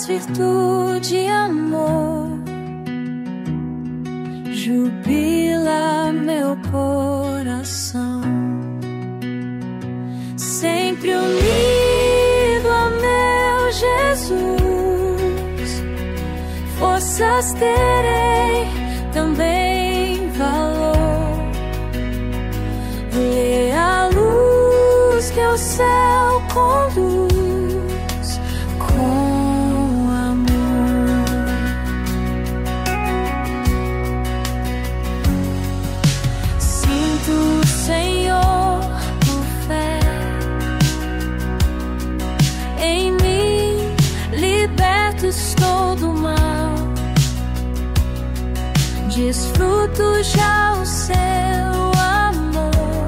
paz, virtude e amor, jubila meu coração. Sempre unido a meu Jesus, forças terei, também valor. Lê a luz que o céu conduz com amor. Sinto o Senhor por fé em mim, liberto estou do mal, desfruto já o seu amor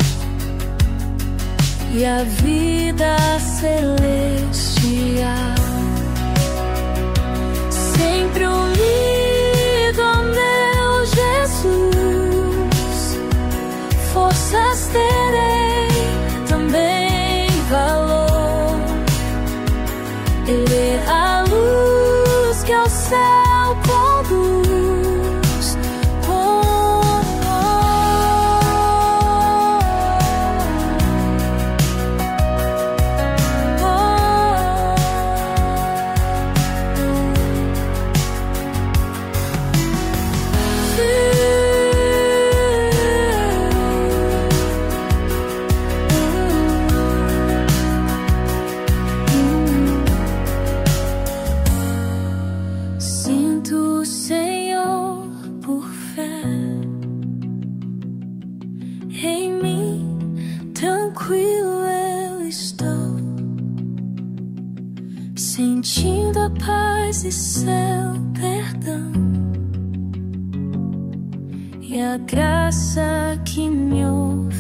e a vida celestial. Sempre unido ao meu Jesus, forças terei, também valor. Ele é a luz que ao céu conduz com sentindo a paz e seu perdão e a graça que me